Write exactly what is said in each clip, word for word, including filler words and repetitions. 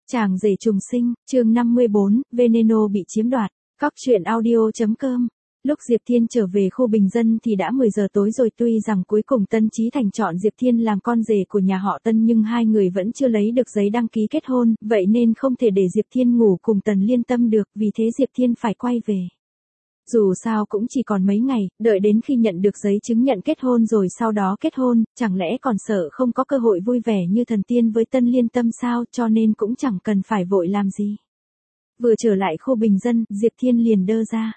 Chàng rể trùng sinh, chương năm mươi bốn, Veneno bị chiếm đoạt. Cóc truyện audio.com. Lúc Diệp Thiên trở về khu bình dân thì đã mười giờ tối rồi, tuy rằng cuối cùng Tân Chí Thành chọn Diệp Thiên làm con rể của nhà họ Tân nhưng hai người vẫn chưa lấy được giấy đăng ký kết hôn, vậy nên không thể để Diệp Thiên ngủ cùng Tần Liên Tâm được, vì thế Diệp Thiên phải quay về. Dù sao cũng chỉ còn mấy ngày, đợi đến khi nhận được giấy chứng nhận kết hôn rồi sau đó kết hôn, chẳng lẽ còn sợ không có cơ hội vui vẻ như thần tiên với Tân Liên Tâm sao, cho nên cũng chẳng cần phải vội làm gì. Vừa trở lại khu bình dân, Diệp Thiên liền đơ ra.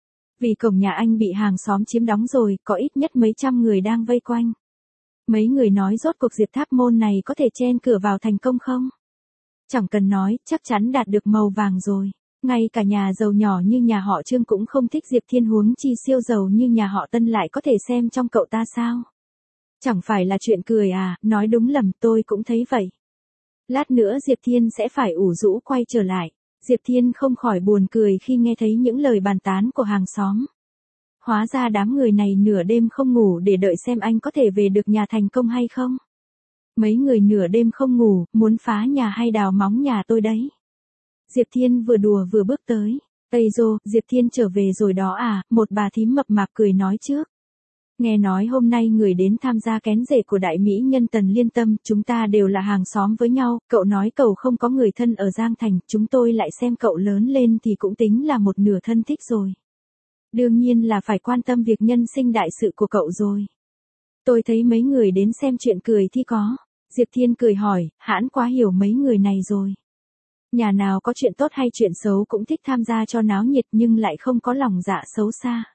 Vì cổng nhà anh bị hàng xóm chiếm đóng rồi, có ít nhất mấy trăm người đang vây quanh. Mấy người nói rốt cuộc Diệp Tháp Môn này có thể chen cửa vào thành công không? Chẳng cần nói, chắc chắn đạt được màu vàng rồi. Ngay cả nhà giàu nhỏ như nhà họ Trương cũng không thích Diệp Thiên, huống chi siêu giàu như nhà họ Tân lại có thể xem trong cậu ta sao? Chẳng phải là chuyện cười à, nói đúng lầm, tôi cũng thấy vậy. Lát nữa Diệp Thiên sẽ phải ủ rũ quay trở lại. Diệp Thiên không khỏi buồn cười khi nghe thấy những lời bàn tán của hàng xóm. Hóa ra đám người này nửa đêm không ngủ để đợi xem anh có thể về được nhà thành công hay không. Mấy người nửa đêm không ngủ, muốn phá nhà hay đào móng nhà tôi đấy. Diệp Thiên vừa đùa vừa bước tới. Ây dô, Diệp Thiên trở về rồi đó à, một bà thím mập mạp cười nói trước. Nghe nói hôm nay người đến tham gia kén rể của đại mỹ nhân Tần Liên Tâm, chúng ta đều là hàng xóm với nhau, cậu nói cậu không có người thân ở Giang Thành, chúng tôi lại xem cậu lớn lên thì cũng tính là một nửa thân thích rồi. Đương nhiên là phải quan tâm việc nhân sinh đại sự của cậu rồi. Tôi thấy mấy người đến xem chuyện cười thì có. Diệp Thiên cười hỏi, hãn quá hiểu mấy người này rồi. Nhà nào có chuyện tốt hay chuyện xấu cũng thích tham gia cho náo nhiệt nhưng lại không có lòng dạ xấu xa.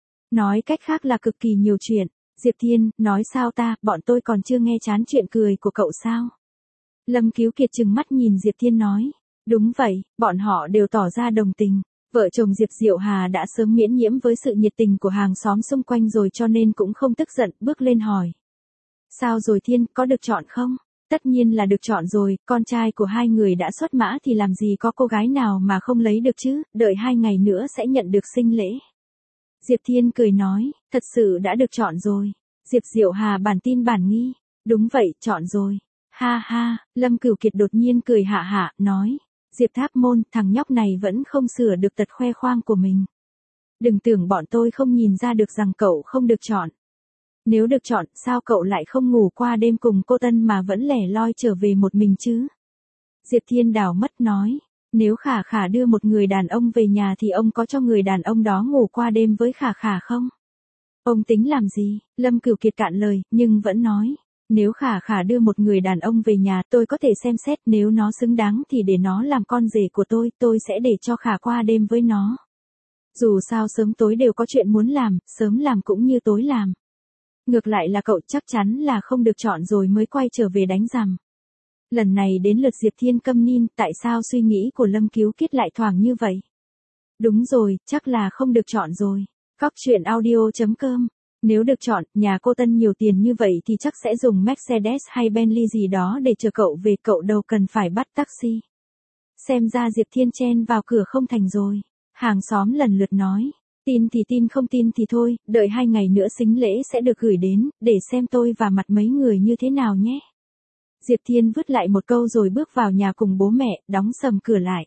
Nói cách khác là cực kỳ nhiều chuyện. Diệp Thiên, nói sao ta, bọn tôi còn chưa nghe chán chuyện cười của cậu sao? Lâm Cứu Kiệt trừng mắt nhìn Diệp Thiên nói. Đúng vậy, bọn họ đều tỏ ra đồng tình. Vợ chồng Diệp Diệu Hà đã sớm miễn nhiễm với sự nhiệt tình của hàng xóm xung quanh rồi cho nên cũng không tức giận, bước lên hỏi. Sao rồi Thiên, có được chọn không? Tất nhiên là được chọn rồi, con trai của hai người đã xuất mã thì làm gì có cô gái nào mà không lấy được chứ, đợi hai ngày nữa sẽ nhận được sinh lễ. Diệp Thiên cười nói, thật sự đã được chọn rồi. Diệp Diệu Hà bản tin bản nghi, đúng vậy, chọn rồi. Ha ha, Lâm Cửu Kiệt đột nhiên cười hạ hạ, nói, Diệp Tháp Môn, thằng nhóc này vẫn không sửa được tật khoe khoang của mình. Đừng tưởng bọn tôi không nhìn ra được rằng cậu không được chọn. Nếu được chọn, sao cậu lại không ngủ qua đêm cùng cô Tân mà vẫn lẻ loi trở về một mình chứ? Diệp Thiên đảo mất nói, nếu Khả Khả đưa một người đàn ông về nhà thì ông có cho người đàn ông đó ngủ qua đêm với Khả Khả không? Ông tính làm gì? Lâm Cửu Kiệt cạn lời, nhưng vẫn nói, nếu Khả Khả đưa một người đàn ông về nhà tôi có thể xem xét, nếu nó xứng đáng thì để nó làm con rể của tôi, tôi sẽ để cho Khả qua đêm với nó. Dù sao sớm tối đều có chuyện muốn làm, sớm làm cũng như tối làm. Ngược lại là cậu chắc chắn là không được chọn rồi mới quay trở về đánh rằm. Lần này đến lượt Diệp Thiên câm nín, tại sao suy nghĩ của Lâm Cứu Kiệt lại thoảng như vậy? Đúng rồi, chắc là không được chọn rồi. Cóc truyện audio.com. Nếu được chọn, nhà cô Tân nhiều tiền như vậy thì chắc sẽ dùng Mercedes hay Bentley gì đó để chờ cậu về, cậu đâu cần phải bắt taxi. Xem ra Diệp Thiên chen vào cửa không thành rồi. Hàng xóm lần lượt nói. Tin thì tin, không tin thì thôi, đợi hai ngày nữa sính lễ sẽ được gửi đến, để xem tôi và mặt mấy người như thế nào nhé. Diệp Thiên vứt lại một câu rồi bước vào nhà cùng bố mẹ, đóng sầm cửa lại.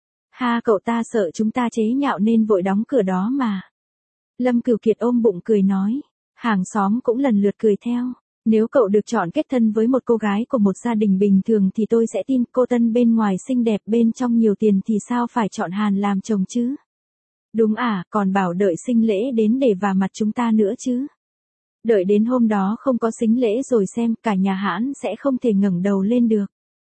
Ha, cậu ta sợ chúng ta chế nhạo nên vội đóng cửa đó mà. Lâm Cửu Kiệt ôm bụng cười nói. Hàng xóm cũng lần lượt cười theo. Nếu cậu được chọn kết thân với một cô gái của một gia đình bình thường thì tôi sẽ tin, cô Tân bên ngoài xinh đẹp bên trong nhiều tiền thì sao phải chọn Hàn làm chồng chứ? Đúng à, còn bảo đợi sinh lễ đến để vả mặt chúng ta nữa chứ. Đợi đến hôm đó không có sính lễ rồi xem, cả nhà hãn sẽ không thể ngẩng đầu lên được.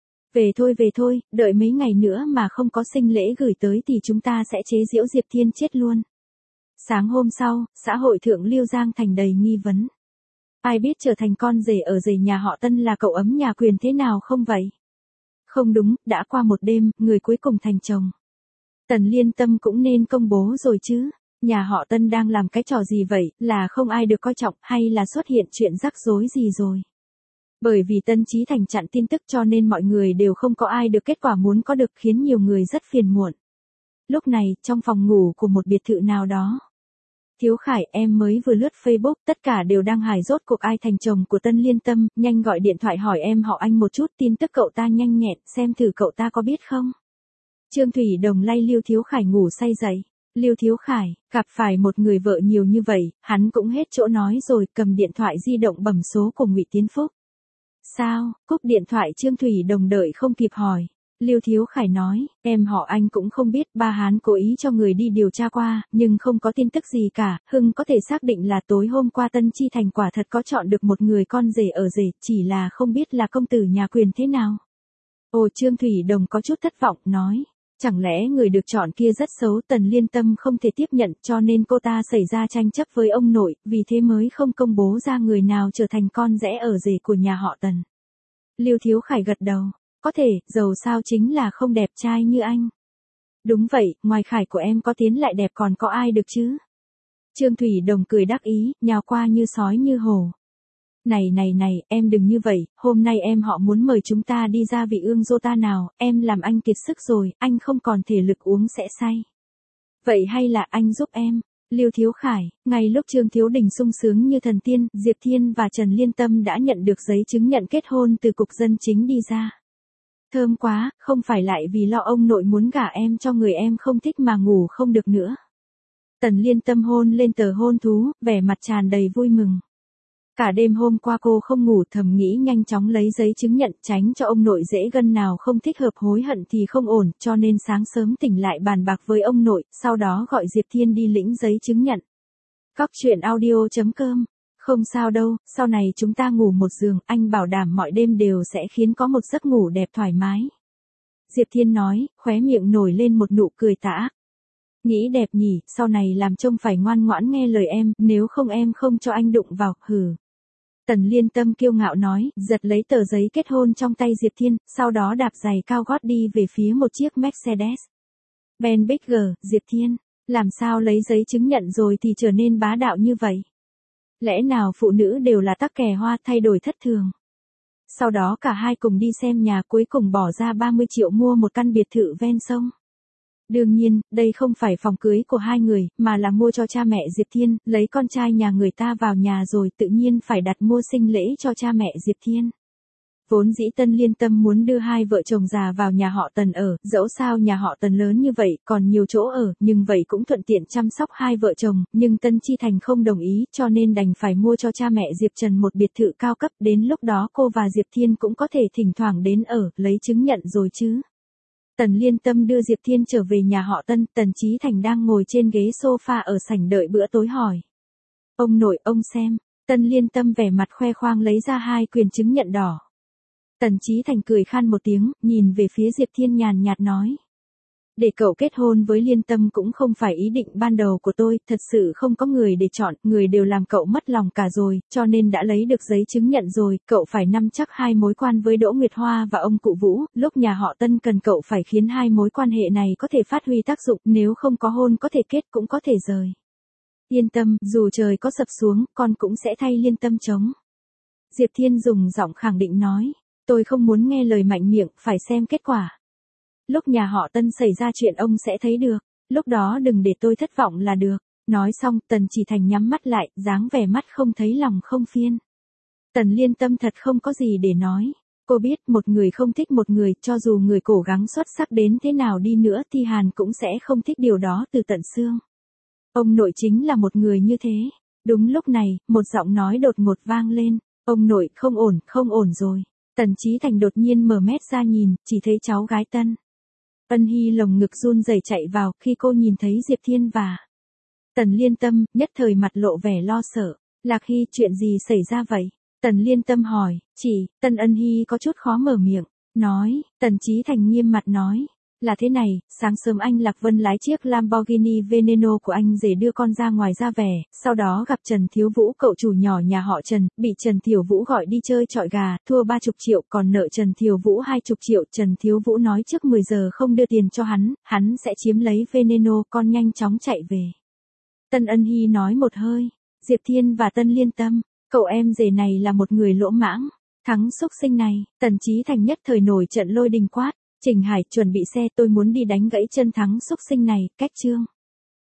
Về thôi về thôi, đợi mấy ngày nữa mà không có sinh lễ gửi tới thì chúng ta sẽ chế giễu Diệp Thiên chết luôn. Sáng hôm sau, xã hội thượng Liêu Giang Thành đầy nghi vấn. Ai biết trở thành con rể ở rể nhà họ Tân là cậu ấm nhà quyền thế nào không vậy? Không đúng, đã qua một đêm, người cuối cùng thành chồng. Tần Liên Tâm cũng nên công bố rồi chứ. Nhà họ Tân đang làm cái trò gì vậy, là không ai được coi trọng hay là xuất hiện chuyện rắc rối gì rồi? Bởi vì Tân Chí Thành chặn tin tức cho nên mọi người đều không có ai được kết quả muốn có được, khiến nhiều người rất phiền muộn. Lúc này, trong phòng ngủ của một biệt thự nào đó, Thiếu Khải, em mới vừa lướt Facebook, tất cả đều đăng hài rốt cuộc ai thành chồng của Tân Liên Tâm, nhanh gọi điện thoại hỏi em họ anh một chút, tin tức cậu ta nhanh nhẹn, xem thử cậu ta có biết không. Trương Thủy Đồng lay Lưu Thiếu Khải ngủ say dậy. Lưu Thiếu Khải, gặp phải một người vợ nhiều như vậy, hắn cũng hết chỗ nói rồi, cầm điện thoại di động bấm số của Ngụy Tiến Phúc. Sao, cúp điện thoại Trương Thủy Đồng đợi không kịp hỏi. Lưu Thiếu Khải nói, em họ anh cũng không biết, ba hắn cố ý cho người đi điều tra qua, nhưng không có tin tức gì cả, Hưng có thể xác định là tối hôm qua Tân Chi Thành quả thật có chọn được một người con rể ở rể, chỉ là không biết là công tử nhà quyền thế nào. Ồ, Trương Thủy Đồng có chút thất vọng, nói, chẳng lẽ người được chọn kia rất xấu, Tần Liên Tâm không thể tiếp nhận cho nên cô ta xảy ra tranh chấp với ông nội, vì thế mới không công bố ra người nào trở thành con rể ở rể của nhà họ Tần. Lưu Thiếu Khải gật đầu. Có thể, dầu sao chính là không đẹp trai như anh. Đúng vậy, ngoài Khải của em có Tiến lại đẹp còn có ai được chứ? Trương Thủy Đồng cười đắc ý, nhào qua như sói như hổ. Này này này, em đừng như vậy, hôm nay em họ muốn mời chúng ta đi ra vị ương dô ta nào, em làm anh kiệt sức rồi, anh không còn thể lực uống sẽ say. Vậy hay là anh giúp em? Lưu Thiếu Khải, ngay lúc Trương Thiếu Đình sung sướng như thần tiên, Diệp Thiên và Trần Liên Tâm đã nhận được giấy chứng nhận kết hôn từ cục dân chính đi ra. Thơm quá, không phải lại vì lo ông nội muốn gả em cho người em không thích mà ngủ không được nữa. Tần Liên Tâm hôn lên tờ hôn thú, vẻ mặt tràn đầy vui mừng. Cả đêm hôm qua cô không ngủ, thầm nghĩ nhanh chóng lấy giấy chứng nhận tránh cho ông nội dễ gân nào không thích hợp hối hận thì không ổn, cho nên sáng sớm tỉnh lại bàn bạc với ông nội, sau đó gọi Diệp Thiên đi lĩnh giấy chứng nhận. Cóc truyện audio chấm com. Không sao đâu, sau này chúng ta ngủ một giường, anh bảo đảm mọi đêm đều sẽ khiến có một giấc ngủ đẹp thoải mái. Diệp Thiên nói, khóe miệng nổi lên một nụ cười tà ác. Nghĩ đẹp nhỉ, sau này làm trông phải ngoan ngoãn nghe lời em, nếu không em không cho anh đụng vào, hừ. Tần Liên Tâm kiêu ngạo nói, giật lấy tờ giấy kết hôn trong tay Diệp Thiên, sau đó đạp giày cao gót đi về phía một chiếc Mercedes. Ben Bigger, Diệp Thiên, làm sao lấy giấy chứng nhận rồi thì trở nên bá đạo như vậy? Lẽ nào phụ nữ đều là tắc kè hoa, thay đổi thất thường? Sau đó cả hai cùng đi xem nhà, cuối cùng bỏ ra ba mươi triệu mua một căn biệt thự ven sông. Đương nhiên, đây không phải phòng cưới của hai người, mà là mua cho cha mẹ Diệp Thiên, lấy con trai nhà người ta vào nhà rồi tự nhiên phải đặt mua sinh lễ cho cha mẹ Diệp Thiên. Vốn dĩ Tân Liên Tâm muốn đưa hai vợ chồng già vào nhà họ Tần ở, dẫu sao nhà họ Tần lớn như vậy, còn nhiều chỗ ở, nhưng vậy cũng thuận tiện chăm sóc hai vợ chồng, nhưng Tân Chi Thành không đồng ý, cho nên đành phải mua cho cha mẹ Diệp Trần một biệt thự cao cấp, đến lúc đó cô và Diệp Thiên cũng có thể thỉnh thoảng đến ở, lấy chứng nhận rồi chứ. Tần Liên Tâm đưa Diệp Thiên trở về nhà họ Tân, Tần Chí Thành đang ngồi trên ghế sofa ở sảnh đợi bữa tối hỏi. Ông nội, ông xem. Tần Liên Tâm vẻ mặt khoe khoang lấy ra hai quyền chứng nhận đỏ. Tần Chí Thành cười khan một tiếng, nhìn về phía Diệp Thiên nhàn nhạt nói. Để cậu kết hôn với Liên Tâm cũng không phải ý định ban đầu của tôi, thật sự không có người để chọn, người đều làm cậu mất lòng cả rồi, cho nên đã lấy được giấy chứng nhận rồi, cậu phải nắm chắc hai mối quan với Đỗ Nguyệt Hoa và ông cụ Vũ, lúc nhà họ Tân cần cậu phải khiến hai mối quan hệ này có thể phát huy tác dụng, nếu không có hôn có thể kết cũng có thể rời. Yên tâm, dù trời có sập xuống, con cũng sẽ thay Liên Tâm chống. Diệp Thiên dùng giọng khẳng định nói, tôi không muốn nghe lời mạnh miệng, phải xem kết quả. Lúc nhà họ Tân xảy ra chuyện ông sẽ thấy được, lúc đó đừng để tôi thất vọng là được. Nói xong, Tần Chỉ Thành nhắm mắt lại, dáng vẻ mắt không thấy lòng không phiên. Tần Liên Tâm thật không có gì để nói. Cô biết một người không thích một người, cho dù người cố gắng xuất sắc đến thế nào đi nữa thì Hàn cũng sẽ không thích điều đó từ tận xương. Ông nội chính là một người như thế. Đúng lúc này, một giọng nói đột ngột vang lên. Ông nội, không ổn, không ổn rồi. Tần Chí Thành đột nhiên mở mét ra nhìn, chỉ thấy cháu gái Tân Ân Hy lồng ngực run rẩy chạy vào, khi cô nhìn thấy Diệp Thiên và Tần Liên Tâm, nhất thời mặt lộ vẻ lo sợ. Lạc Hy, chuyện gì xảy ra vậy? Tần Liên Tâm hỏi, chỉ, Tân Ân Hy có chút khó mở miệng, nói, Tần Chí Thành nghiêm mặt nói, là thế này, sáng sớm anh Lạc Vân lái chiếc Lamborghini Veneno của anh rể đưa con ra ngoài ra vẻ, sau đó gặp Trần Thiếu Vũ cậu chủ nhỏ nhà họ Trần, bị Trần Thiếu Vũ gọi đi chơi chọi gà, thua ba chục triệu, còn nợ Trần Thiếu Vũ hai chục triệu, Trần Thiếu Vũ nói trước mười giờ không đưa tiền cho hắn, hắn sẽ chiếm lấy Veneno, con nhanh chóng chạy về. Tân Ân Hy nói một hơi, Diệp Thiên và Tân Liên Tâm, cậu em rể này là một người lỗ mãng, thắng xúc sinh này, Tần Chí Thành nhất thời nổi trận lôi đình quát. Trình Hải, chuẩn bị xe, tôi muốn đi đánh gãy chân thắng xúc sinh này, cách chương.